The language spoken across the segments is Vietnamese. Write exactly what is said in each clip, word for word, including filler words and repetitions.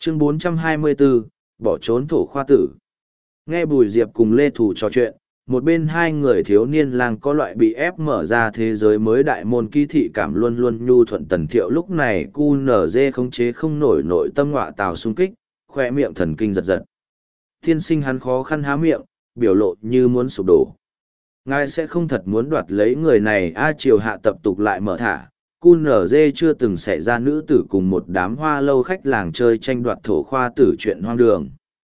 Chương bốn trăm hai mươi bốn, bỏ trốn thổ khoa tử. Nghe Bùi Diệp cùng Lê Thủ trò chuyện, một bên hai người thiếu niên lang có loại bị ép mở ra thế giới mới đại môn ký thị cảm luôn luôn nhu thuận Tần Thiệu lúc này cu nở dê khống chế không nổi nội tâm ngọa tào xung kích, khoe miệng thần kinh giật giật. Tiên sinh hắn khó khăn há miệng, biểu lộ như muốn sụp đổ. Ngài sẽ không thật muốn đoạt lấy người này a triều hạ tập tục lại mở thả. cu nở dê chưa từng xảy ra nữ tử cùng một đám hoa lâu khách làng chơi tranh đoạt thổ khoa tử chuyện hoang đường.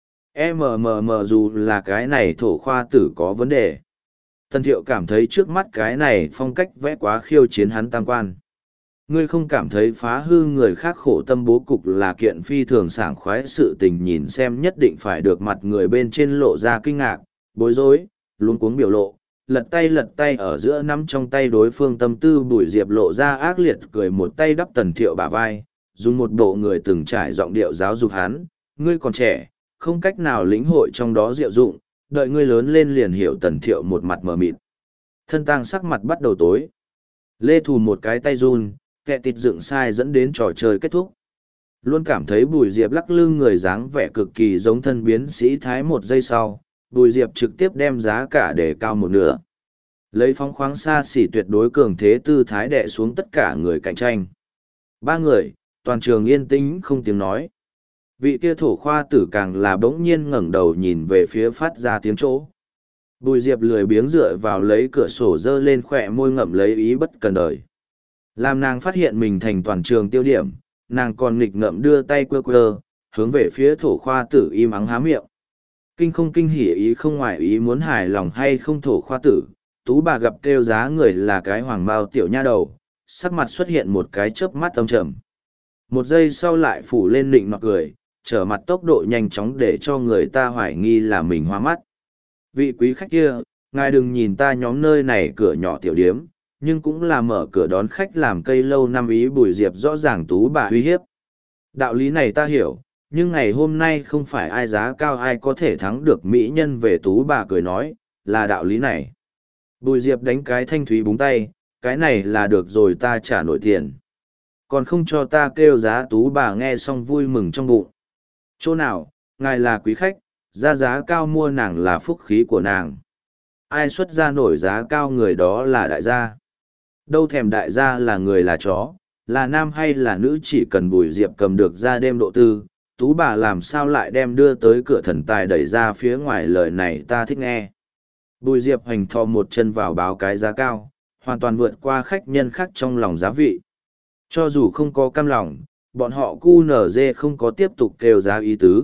mmm dù là cái này thổ khoa tử có vấn đề. Tần Thiệu cảm thấy trước mắt cái này phong cách vẽ quá khiêu chiến hắn tam quan. Ngươi không cảm thấy phá hư người khác khổ tâm bố cục là kiện phi thường sảng khoái sự tình nhìn xem nhất định phải được mặt người bên trên lộ ra kinh ngạc, bối rối, luống cuống biểu lộ, lật tay lật tay ở giữa nắm trong tay đối phương tâm tư Bùi Diệp lộ ra ác liệt cười một tay đắp Tần Thiệu bả vai, dùng một bộ người từng trải giọng điệu giáo dục hắn, ngươi còn trẻ, không cách nào lĩnh hội trong đó diệu dụng, đợi ngươi lớn lên liền hiểu. Tần Thiệu một mặt mờ mịt. Thân tang sắc mặt bắt đầu tối. Lê Thù một cái tay run, kẹ tịt dựng sai dẫn đến trò chơi kết thúc. Luôn cảm thấy Bùi Diệp lắc lưng người dáng vẻ cực kỳ giống thân biến sĩ thái một giây sau, Bùi Diệp trực tiếp đem giá cả để cao một nửa. Lấy phóng khoáng xa xỉ tuyệt đối cường thế tư thái đè xuống tất cả người cạnh tranh. Ba người, toàn trường yên tĩnh không tiếng nói. Vị kia thổ khoa tử càng là bỗng nhiên ngẩng đầu nhìn về phía phát ra tiếng chỗ. Bùi Diệp lười biếng dựa vào lấy cửa sổ dơ lên khỏe môi ngậm lấy ý bất cần đời. Làm nàng phát hiện mình thành toàn trường tiêu điểm, nàng còn nghịch ngợm đưa tay quơ quơ, hướng về phía thổ khoa tử im ắng há miệng. Kinh không kinh hỉ ý không ngoài ý muốn hài lòng hay không thổ khoa tử, tú bà gặp kêu giá người là cái hoàng bao tiểu nha đầu, sắc mặt xuất hiện một cái chớp mắt âm trầm. Một giây sau lại phủ lên nịnh nọt cười, trở mặt tốc độ nhanh chóng để cho người ta hoài nghi là mình hoa mắt. Vị quý khách kia, ngài đừng nhìn ta nhóm nơi này cửa nhỏ tiểu điếm, nhưng cũng là mở cửa đón khách làm cây lâu năm ý. Bùi Diệp rõ ràng tú bà uy hiếp. Đạo lý này ta hiểu, nhưng ngày hôm nay không phải ai giá cao ai có thể thắng được mỹ nhân về. Tú bà cười nói, là đạo lý này. Bùi Diệp đánh cái thanh thúy búng tay, cái này là được rồi ta trả nổi tiền. Còn không cho ta kêu giá. Tú bà nghe xong vui mừng trong bụng. Chỗ nào, ngài là quý khách, ra giá cao mua nàng là phúc khí của nàng. Ai xuất ra nổi giá cao người đó là đại gia. Đâu thèm đại gia là người là chó, là nam hay là nữ chỉ cần Bùi Diệp cầm được ra đêm độ tư, tú bà làm sao lại đem đưa tới cửa thần tài đẩy ra phía ngoài. Lời này ta thích nghe. Bùi Diệp hành thò một chân vào báo cái giá cao, hoàn toàn vượt qua khách nhân khác trong lòng giá vị. Cho dù không có cam lòng, bọn họ cu nở dê không có tiếp tục kêu giá ý tứ.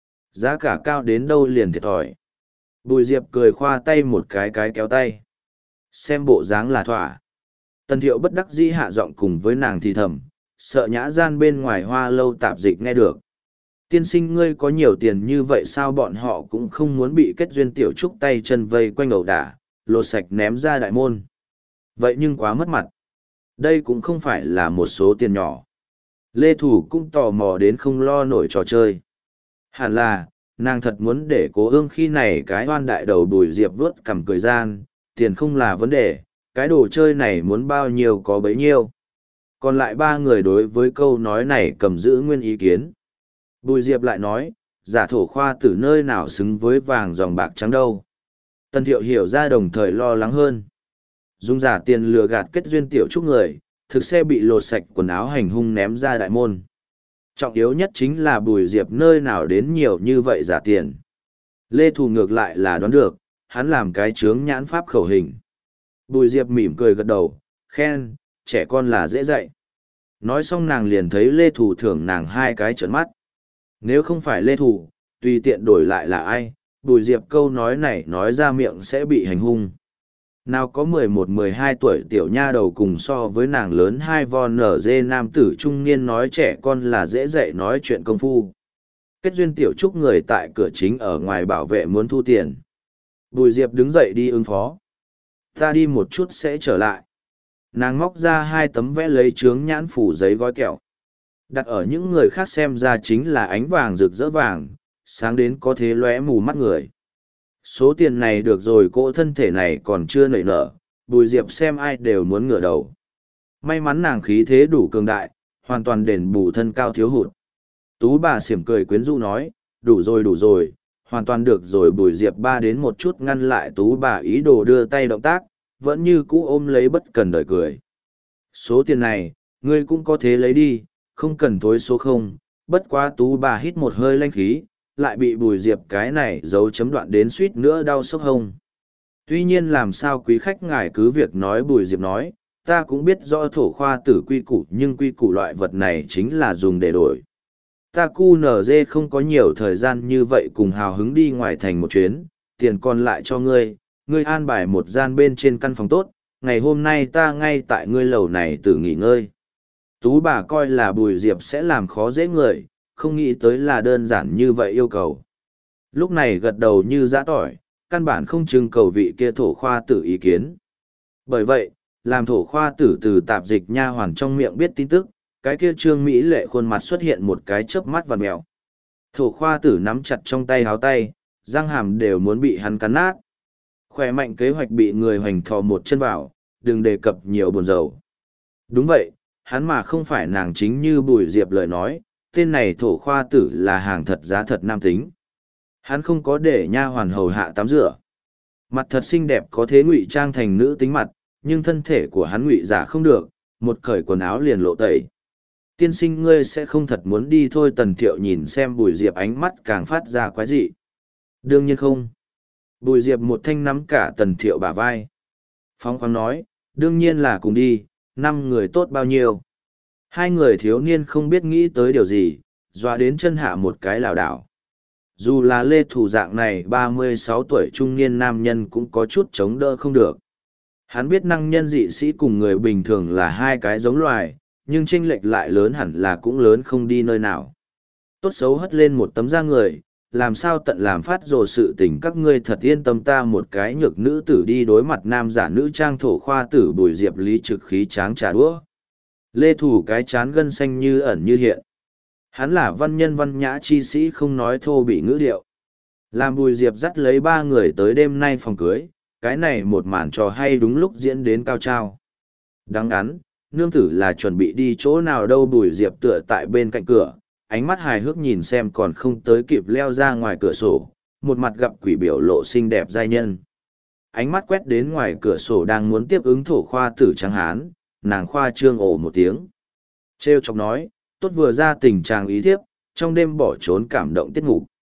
Giá cả cao đến đâu liền thiệt thòi. Bùi Diệp cười khoa tay một cái cái kéo tay. Xem bộ dáng là thỏa. Tần Thiệu bất đắc dĩ hạ giọng cùng với nàng thì thầm, sợ nhã gian bên ngoài hoa lâu tạp dịch nghe được. Tiên sinh ngươi có nhiều tiền như vậy sao? Bọn họ cũng không muốn bị kết duyên tiểu trúc tay chân vây quanh ẩu đả, lột sạch ném ra đại môn. Vậy nhưng quá mất mặt. Đây cũng không phải là một số tiền nhỏ. Lê Thủ cũng tò mò đến không lo nổi trò chơi. Hẳn là, nàng thật muốn để Cố Ương khi này cái hoan đại đầu Bùi Diệp vuốt cằm cười gian, tiền không là vấn đề, cái đồ chơi này muốn bao nhiêu có bấy nhiêu. Còn lại ba người đối với câu nói này cầm giữ nguyên ý kiến. Bùi Diệp lại nói, giả thổ khoa từ nơi nào xứng với vàng dòng bạc trắng đâu. Tần Thiệu hiểu ra đồng thời lo lắng hơn. Dùng giả tiền lừa gạt kết duyên tiểu trúc người, thực sẽ bị lột sạch quần áo hành hung ném ra đại môn. Trọng yếu nhất chính là Bùi Diệp nơi nào đến nhiều như vậy giả tiền. Lê Thù ngược lại là đoán được, hắn làm cái chướng nhãn pháp khẩu hình. Bùi Diệp mỉm cười gật đầu, khen, trẻ con là dễ dạy. Nói xong nàng liền thấy Lê Thù thưởng nàng hai cái trợn mắt. Nếu không phải Lê Thù, tùy tiện đổi lại là ai, Bùi Diệp câu nói này nói ra miệng sẽ bị hành hung. Nào có mười một mười hai tuổi tiểu nha đầu cùng so với nàng lớn hai von nở dê nam tử trung niên nói trẻ con là dễ dạy nói chuyện công phu. Kết duyên tiểu trúc người tại cửa chính ở ngoài bảo vệ muốn thu tiền. Bùi Diệp đứng dậy đi ứng phó. Ta đi một chút sẽ trở lại. Nàng móc ra hai tấm vẽ lấy chướng nhãn phủ giấy gói kẹo. Đặt ở những người khác xem ra chính là ánh vàng rực rỡ vàng, sáng đến có thế lóe mù mắt người. Số tiền này được rồi, cỗ thân thể này còn chưa nảy nở, Bùi Diệp xem ai đều muốn ngửa đầu. May mắn nàng khí thế đủ cường đại, hoàn toàn đền bù thân cao thiếu hụt. Tú bà xiểm cười quyến rũ nói, đủ rồi đủ rồi, hoàn toàn được rồi. Bùi Diệp ba đến một chút ngăn lại tú bà ý đồ đưa tay động tác, vẫn như cũ ôm lấy bất cần đời cười. Số tiền này, ngươi cũng có thế lấy đi, không cần thối số không. Bất quá tú bà hít một hơi lanh khí, lại bị Bùi Diệp cái này giấu chấm đoạn đến suýt nữa đau sốc hông. Tuy nhiên làm sao quý khách ngài cứ việc nói. Bùi Diệp nói, ta cũng biết rõ thổ khoa tử quy củ, nhưng quy củ loại vật này chính là dùng để đổi. Ta cu nở dê không có nhiều thời gian như vậy cùng hào hứng đi ngoài thành một chuyến, tiền còn lại cho ngươi, ngươi an bài một gian bên trên căn phòng tốt, ngày hôm nay ta ngay tại ngươi lầu này tự nghỉ ngơi. Tú bà coi là Bùi Diệp sẽ làm khó dễ người, không nghĩ tới là đơn giản như vậy yêu cầu. Lúc này gật đầu như giã tỏi, căn bản không trưng cầu vị kia thổ khoa tử ý kiến. Bởi vậy, làm thổ khoa tử từ tạp dịch nha hoàn trong miệng biết tin tức, cái kia trương Mỹ lệ khuôn mặt xuất hiện một cái chớp mắt vằn mèo. Thổ khoa tử nắm chặt trong tay háo tay, răng hàm đều muốn bị hắn cắn nát. Khỏe mạnh kế hoạch bị người hoành thò một chân vào, đừng đề cập nhiều buồn rầu. Đúng vậy, hắn mà không phải nàng chính như Bùi Diệp lời nói, tên này thổ khoa tử là hàng thật giá thật nam tính. Hắn không có để nha hoàn hầu hạ tắm rửa. Mặt thật xinh đẹp có thế ngụy trang thành nữ tính mặt, nhưng thân thể của hắn ngụy giả không được, một cởi quần áo liền lộ tẩy. Tiên sinh ngươi sẽ không thật muốn đi thôi. Tần Thiệu nhìn xem Bùi Diệp ánh mắt càng phát ra quái dị. Đương nhiên không. Bùi Diệp một thanh nắm cả Tần Thiệu bả vai. Phóng khoáng nói, đương nhiên là cùng đi, năm người tốt bao nhiêu. Hai người thiếu niên không biết nghĩ tới điều gì, dọa đến chân hạ một cái lảo đảo. Dù là Lê Thủ dạng này ba mươi sáu tuổi trung niên nam nhân cũng có chút chống đỡ không được. Hắn biết năng nhân dị sĩ cùng người bình thường là hai cái giống loài, nhưng chênh lệch lại lớn hẳn là cũng lớn không đi nơi nào. Tốt xấu hất lên một tấm da người, làm sao tận làm phát rồ sự tình. Các ngươi thật yên tâm, ta một cái nhược nữ tử đi đối mặt nam giả nữ trang thổ khoa tử. Bùi Diệp lý trực khí tráng trà đũa. Lê Thủ cái chán gân xanh như ẩn như hiện. Hắn là văn nhân văn nhã chi sĩ, không nói thô bị ngữ điệu. Làm Bùi Diệp dắt lấy ba người tới đêm nay phòng cưới, cái này một màn trò hay đúng lúc diễn đến cao trao. Đáng ngắn, nương tử là chuẩn bị đi chỗ nào đâu. Bùi Diệp tựa tại bên cạnh cửa, ánh mắt hài hước nhìn xem còn không tới kịp leo ra ngoài cửa sổ, một mặt gặp quỷ biểu lộ xinh đẹp giai nhân. Ánh mắt quét đến ngoài cửa sổ đang muốn tiếp ứng thổ khoa tử trắng hán, nàng khoa trương ồ một tiếng. Trêu chọc nói, tốt vừa ra tình trạng ý thiếp, trong đêm bỏ trốn cảm động tiết mục.